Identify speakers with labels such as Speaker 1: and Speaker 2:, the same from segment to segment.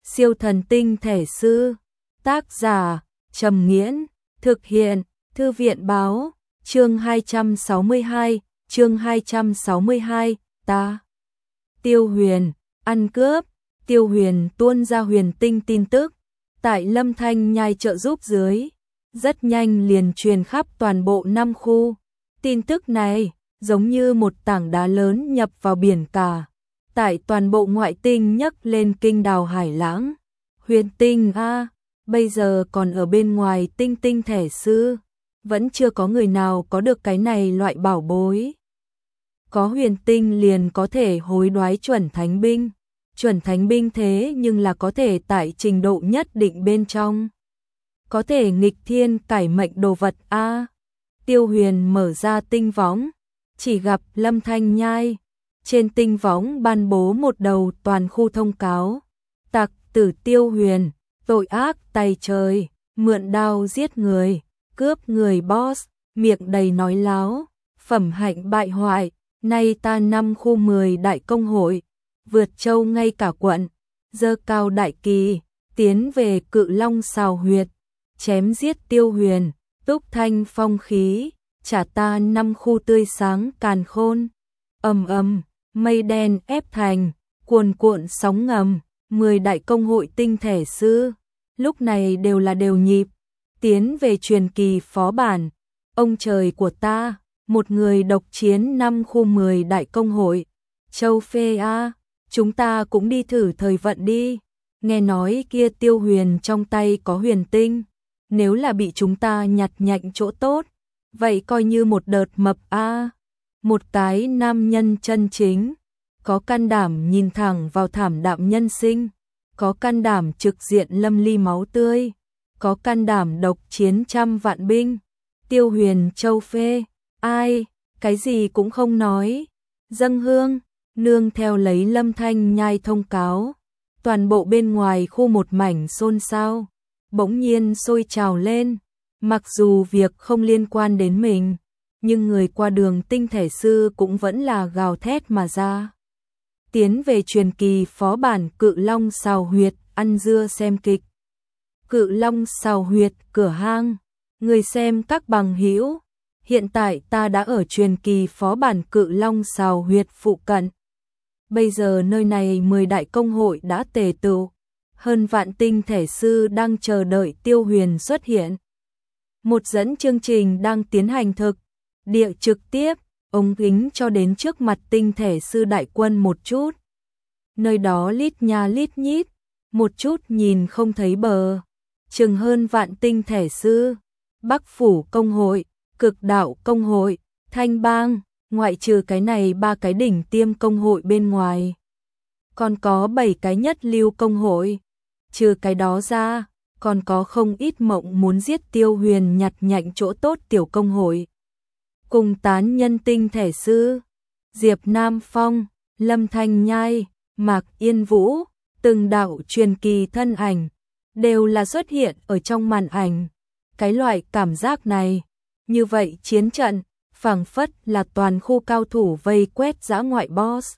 Speaker 1: Siêu thần tinh thể sư. Tác giả Trầm Nghiễn. Thực hiện Thư viện báo. Chương 262, ta. Tiêu Huyền, ăn cướp. Tiêu Huyền tuôn ra huyền tinh tin tức. Tại Lâm Thanh Nhai trợ giúp dưới, rất nhanh liền truyền khắp toàn bộ 5 khu. Tin tức này giống như một tảng đá lớn nhập vào biển cả. Tại toàn bộ ngoại tinh nhấc lên kinh đào hải lãng. Huyền tinh a, bây giờ còn ở bên ngoài tinh tinh thể sư, vẫn chưa có người nào có được cái này loại bảo bối. Có huyền tinh liền có thể hối đoái chuẩn thánh binh. Chuẩn thánh binh thế nhưng là có thể tại trình độ nhất định bên trong. Có thể nghịch thiên cải mệnh đồ vật a. Tiêu Huyền mở ra tinh võng, chỉ gặp Lâm Thanh Nhai. Trên tinh võng ban bố một đầu toàn khu thông cáo. Tặc tử Tiêu Huyền, tội ác tày trời, mượn đao giết người, cướp người boss, miệng đầy nói láo, phẩm hạnh bại hoại. Nay ta 5 khu 10 đại công hội, vượt châu ngay cả quận, giơ cao đại kỳ, tiến về Cự Long Sào Huyệt, chém giết Tiêu Huyền, túc thanh phong khí, trả ta 5 khu tươi sáng càn khôn. Ầm ầm, mây đen ép thành, cuồn cuộn sóng ngầm, 10 đại công hội tinh thể sư, lúc này đều là đều nhịp, tiến về truyền kỳ phó bản. Ông trời của ta, một người độc chiến 5 khu 10 đại công hội. Châu Phê a, chúng ta cũng đi thử thời vận đi. Nghe nói kia Tiêu Huyền trong tay có huyền tinh, nếu là bị chúng ta nhặt nhạnh chỗ tốt, vậy coi như một đợt mập a. Một cái nam nhân chân chính, có can đảm nhìn thẳng vào thảm đạm nhân sinh, có can đảm trực diện lâm ly máu tươi, có can đảm độc chiến trăm vạn binh. Tiêu Huyền Châu Phê, ai, cái gì cũng không nói. Dâng hương, nương theo lấy Lâm Thanh Nhai thông cáo. Toàn bộ bên ngoài khu một mảnh xôn xao, bỗng nhiên sôi trào lên. Mặc dù việc không liên quan đến mình, nhưng người qua đường tinh thể sư cũng vẫn là gào thét mà ra. Tiến về truyền kỳ phó bản Cự Long Sào Huyệt, ăn dưa xem kịch. Cự Long Sào Huyệt cửa hang, người xem các bằng hữu. Hiện tại ta đã ở truyền kỳ phó bản Cự Long Sào Huyệt phụ cận. Bây giờ nơi này 10 đại công hội đã tề tựu, hơn vạn tinh thể sư đang chờ đợi Tiêu Huyền xuất hiện. Một dẫn chương trình đang tiến hành thực địa trực tiếp, ống kính cho đến trước mặt tinh thể sư đại quân một chút. Nơi đó lít nha lít nhít, một chút nhìn không thấy bờ, chừng hơn vạn tinh thể sư. Bắc Phủ công hội, Cực Đạo công hội, Thanh Bang, ngoại trừ cái này 3 cái đỉnh tiêm công hội bên ngoài, còn có 7 cái nhất lưu công hội. Trừ cái đó ra, còn có không ít mộng muốn giết Tiêu Huyền nhặt nhạnh chỗ tốt tiểu công hội. Cùng tán nhân tinh thể sư, Diệp Nam Phong, Lâm Thanh Nhai, Mạc Yên Vũ, từng đạo truyền kỳ thân ảnh, đều là xuất hiện ở trong màn ảnh. Cái loại cảm giác này, như vậy chiến trận, phảng phất là toàn khu cao thủ vây quét dã ngoại boss.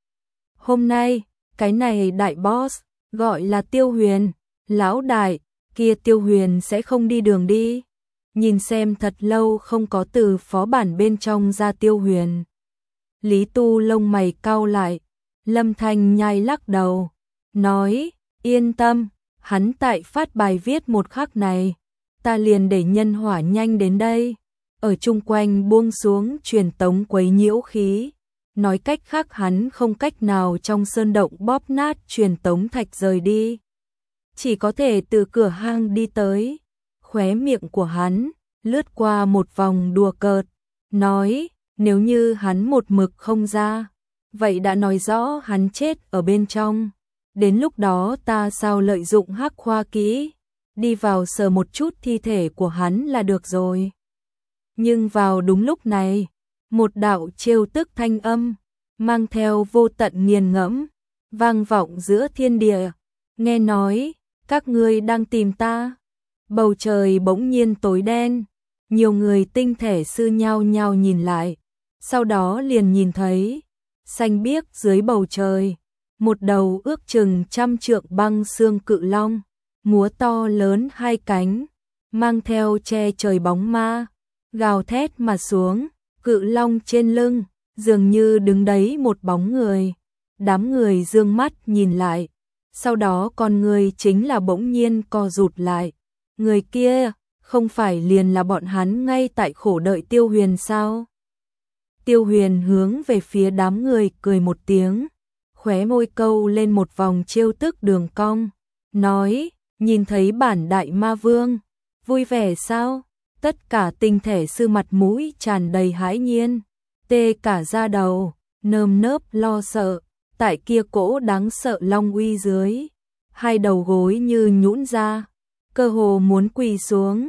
Speaker 1: Hôm nay, cái này đại boss, gọi là Tiêu Huyền, lão đại, kia Tiêu Huyền sẽ không đi đường đi. Nhìn xem thật lâu không có từ phó bản bên trong ra Tiêu Huyền. Lý Tu lông mày cau lại, Lâm Thanh Nhai lắc đầu, nói, yên tâm, hắn tại phát bài viết một khắc này, ta liền để nhân hỏa nhanh đến đây, ở chung quanh buông xuống truyền tống quấy nhiễu khí. Nói cách khác hắn không cách nào trong sơn động bóp nát truyền tống thạch rời đi, chỉ có thể từ cửa hang đi tới. Khóe miệng của hắn lướt qua một vòng đùa cợt, nói, nếu như hắn một mực không ra, vậy đã nói rõ hắn chết ở bên trong. Đến lúc đó ta sao lợi dụng hắc khoa kỹ, đi vào sờ một chút thi thể của hắn là được rồi. Nhưng vào đúng lúc này, một đạo trêu tức thanh âm, mang theo vô tận nghiền ngẫm, vang vọng giữa thiên địa. Nghe nói, các ngươi đang tìm ta. Bầu trời bỗng nhiên tối đen, nhiều người tinh thể sư nhao nhao nhìn lại, sau đó liền nhìn thấy, xanh biếc dưới bầu trời, một đầu ước chừng 100 trượng băng xương cự long, múa to lớn hai cánh, mang theo che trời bóng ma, gào thét mà xuống, cự long trên lưng, dường như đứng đấy một bóng người. Đám người dương mắt nhìn lại, sau đó con người chính là bỗng nhiên co rụt lại. Người kia, không phải liền là bọn hắn ngay tại khổ đợi Tiêu Huyền sao? Tiêu Huyền hướng về phía đám người cười một tiếng, khóe môi câu lên một vòng trêu tức đường cong, nói, nhìn thấy bản đại ma vương, vui vẻ sao? Tất cả tinh thể sư mặt mũi tràn đầy hãi nhiên, tê cả da đầu, nơm nớp lo sợ, tại kia cỗ đáng sợ long uy dưới, hai đầu gối như nhũn ra, cơ hồ muốn quỳ xuống.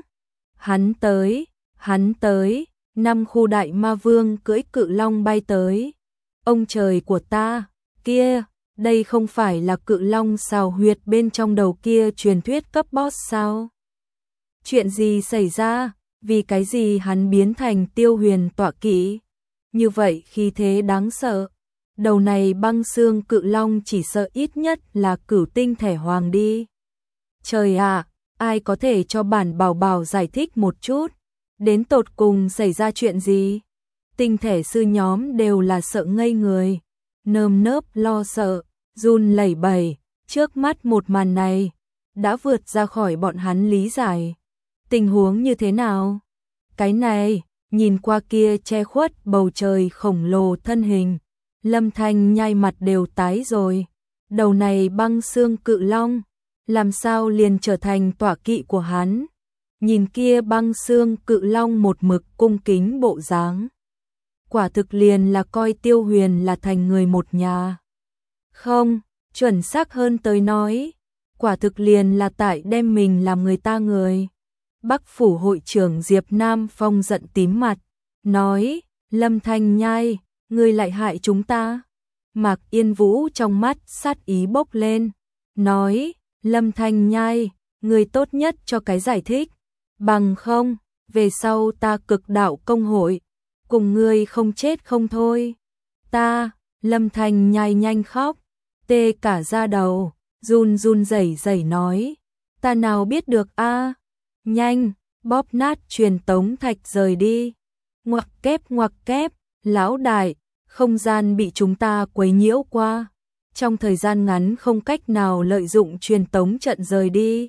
Speaker 1: Hắn tới, 5 khu đại ma vương cưỡi cự long bay tới. Ông trời của ta, kia, đây không phải là cự long xào huyệt bên trong đầu kia truyền thuyết cấp boss sao? Chuyện gì xảy ra, vì cái gì hắn biến thành Tiêu Huyền tọa kỵ? Như vậy khi thế đáng sợ. Đầu này băng xương cự long chỉ sợ ít nhất là cửu tinh thể hoàng đi. Trời ạ, ai có thể cho bản bảo bảo giải thích một chút, đến tột cùng xảy ra chuyện gì? Tinh thể sư nhóm đều là sợ ngây người, nơm nớp lo sợ, run lẩy bẩy, trước mắt một màn này đã vượt ra khỏi bọn hắn lý giải. Tình huống như thế nào? Cái này, nhìn qua kia che khuất bầu trời khổng lồ thân hình, Lâm Thanh Nhai mặt đều tái rồi. Đầu này băng xương cự long, làm sao liền trở thành tọa kỵ của hắn? Nhìn kia băng xương cự long một mực cung kính bộ dáng, quả thực liền là coi Tiêu Huyền là thành người một nhà. Không, chuẩn xác hơn tới nói, quả thực liền là tại đem mình làm người ta người. Bắc phủ hội trưởng Diệp Nam Phong giận tím mặt, nói, Lâm Thanh Nhai, ngươi lại hại chúng ta. Mạc Yên Vũ trong mắt sát ý bốc lên, nói, Lâm Thanh Nhai, ngươi tốt nhất cho cái giải thích, bằng không, về sau ta Cực Đạo công hội, cùng ngươi không chết không thôi. Ta, Lâm Thanh Nhai nhanh khóc, tê cả da đầu, run run rẩy rẩy nói, ta nào biết được a, nhanh, bóp nát truyền tống thạch rời đi. Ngoặc kép, lão đại, không gian bị chúng ta quấy nhiễu qua, trong thời gian ngắn không cách nào lợi dụng truyền tống trận rời đi.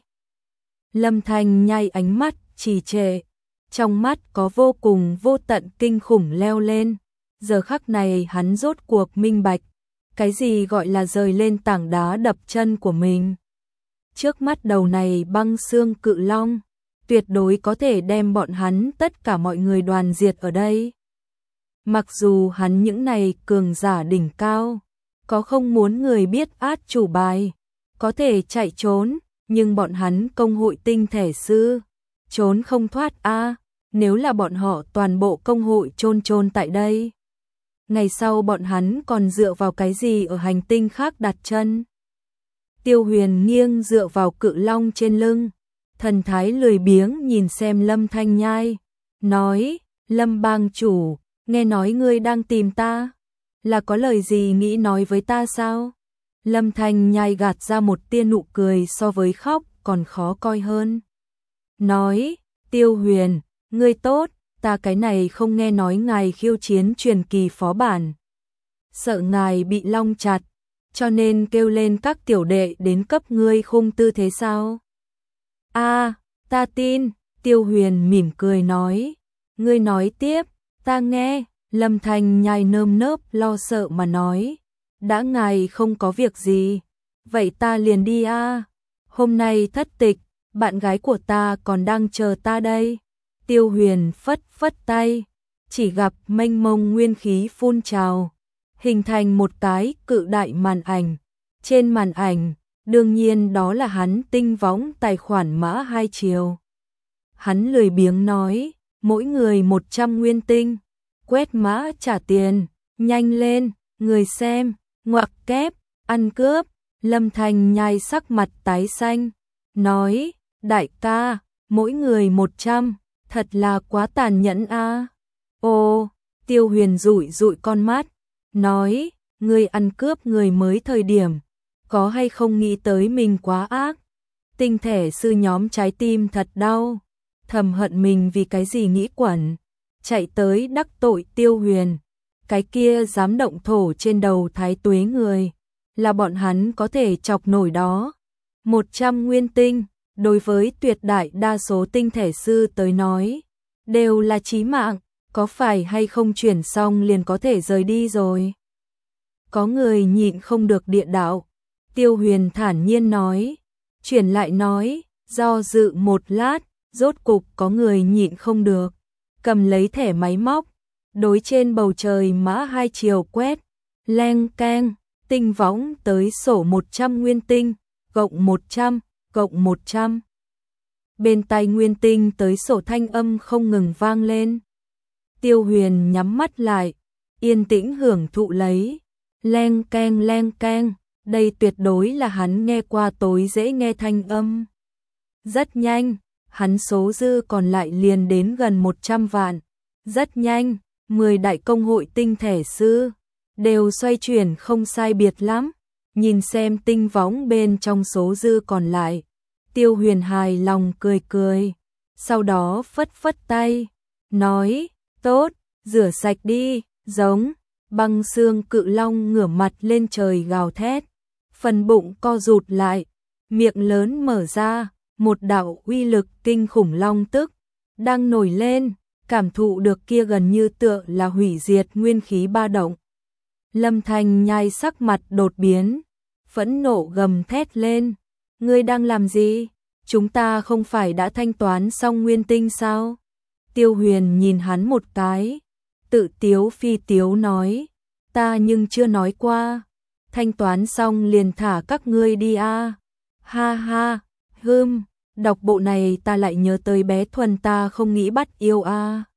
Speaker 1: Lâm Thanh Nhai ánh mắt trì trệ, trong mắt có vô cùng vô tận kinh khủng leo lên. Giờ khắc này hắn rốt cuộc minh bạch, cái gì gọi là rời lên tảng đá đập chân của mình. Trước mắt đầu này băng xương cự long, tuyệt đối có thể đem bọn hắn tất cả mọi người đoàn diệt ở đây. Mặc dù hắn những này cường giả đỉnh cao, có không muốn người biết át chủ bài, có thể chạy trốn, nhưng bọn hắn công hội tinh thể sư, trốn không thoát a. Nếu là bọn họ toàn bộ công hội chôn tại đây, ngày sau bọn hắn còn dựa vào cái gì ở hành tinh khác đặt chân? Tiêu Huyền nghiêng dựa vào cự long trên lưng, thần thái lười biếng nhìn xem Lâm Thanh Nhai, nói, Lâm bang chủ, nghe nói ngươi đang tìm ta, là có lời gì nghĩ nói với ta sao? Lâm Thanh Nhai gạt ra một tia nụ cười so với khóc còn khó coi hơn. Nói, Tiêu Huyền, ngươi tốt, ta cái này không nghe nói ngài khiêu chiến truyền kỳ phó bản. Sợ ngài bị long chặt, cho nên kêu lên các tiểu đệ đến cấp ngươi khung tư thế sao? Ta tin, Tiêu Huyền mỉm cười nói. Ngươi nói tiếp, ta nghe. Lâm Thanh Nhai nơm nớp lo sợ mà nói. Đã ngài không có việc gì, vậy ta liền đi a. Hôm nay thất tịch, bạn gái của ta còn đang chờ ta đây. Tiêu Huyền phất phất tay, chỉ gặp mênh mông nguyên khí phun trào, hình thành một cái cự đại màn ảnh. Trên màn ảnh, đương nhiên đó là hắn tinh võng tài khoản mã 2 chiều. Hắn lười biếng nói, mỗi người 100 nguyên tinh, quét mã trả tiền, nhanh lên, người xem, ngoặc kép, ăn cướp. Lâm Thanh Nhai sắc mặt tái xanh, nói, đại ca, mỗi người 100, thật là quá tàn nhẫn a. Ô, Tiêu Huyền dụi dụi con mắt, nói, ngươi ăn cướp người mới thời điểm, có hay không nghĩ tới mình quá ác? Tinh thể sư nhóm trái tim thật đau, thầm hận mình vì cái gì nghĩ quẩn, chạy tới đắc tội Tiêu Huyền, cái kia dám động thổ trên đầu Thái Tuế người, là bọn hắn có thể chọc nổi đó. 100 nguyên tinh, đối với tuyệt đại đa số tinh thể sư tới nói, đều là chí mạng, có phải hay không chuyển xong liền có thể rời đi rồi. Có người nhịn không được địa đạo, Tiêu Huyền thản nhiên nói, chuyển lại nói, do dự một lát, rốt cục có người nhịn không được, cầm lấy thẻ máy móc, đối trên bầu trời mã hai chiều quét, leng keng, tinh võng tới sổ 100 nguyên tinh, cộng 100, cộng 100. Bên tai nguyên tinh tới sổ thanh âm không ngừng vang lên. Tiêu Huyền nhắm mắt lại, yên tĩnh hưởng thụ lấy, leng keng, đây tuyệt đối là hắn nghe qua tối dễ nghe thanh âm. Rất nhanh, hắn số dư còn lại liền đến gần 100 vạn. Rất nhanh, 10 đại công hội tinh thể sư đều xoay chuyển không sai biệt lắm, nhìn xem tinh võng bên trong số dư còn lại. Tiêu Huyền hài lòng cười cười, sau đó phất phất tay, nói, tốt, rửa sạch đi, giống. Băng xương cự long ngửa mặt lên trời gào thét, phần bụng co rụt lại, miệng lớn mở ra, một đạo uy lực kinh khủng long tức đang nổi lên, cảm thụ được kia gần như tựa là hủy diệt nguyên khí ba động. Lâm Thanh Nhai sắc mặt đột biến, phẫn nộ gầm thét lên, ngươi đang làm gì? Chúng ta không phải đã thanh toán xong nguyên tinh sao? Tiêu Huyền nhìn hắn một cái, tự tiếu phi tiếu nói, ta nhưng chưa nói qua, thanh toán xong liền thả các ngươi đi a. Ha ha, đọc bộ này ta lại nhớ tới bé Thuần ta không nghĩ bắt yêu a.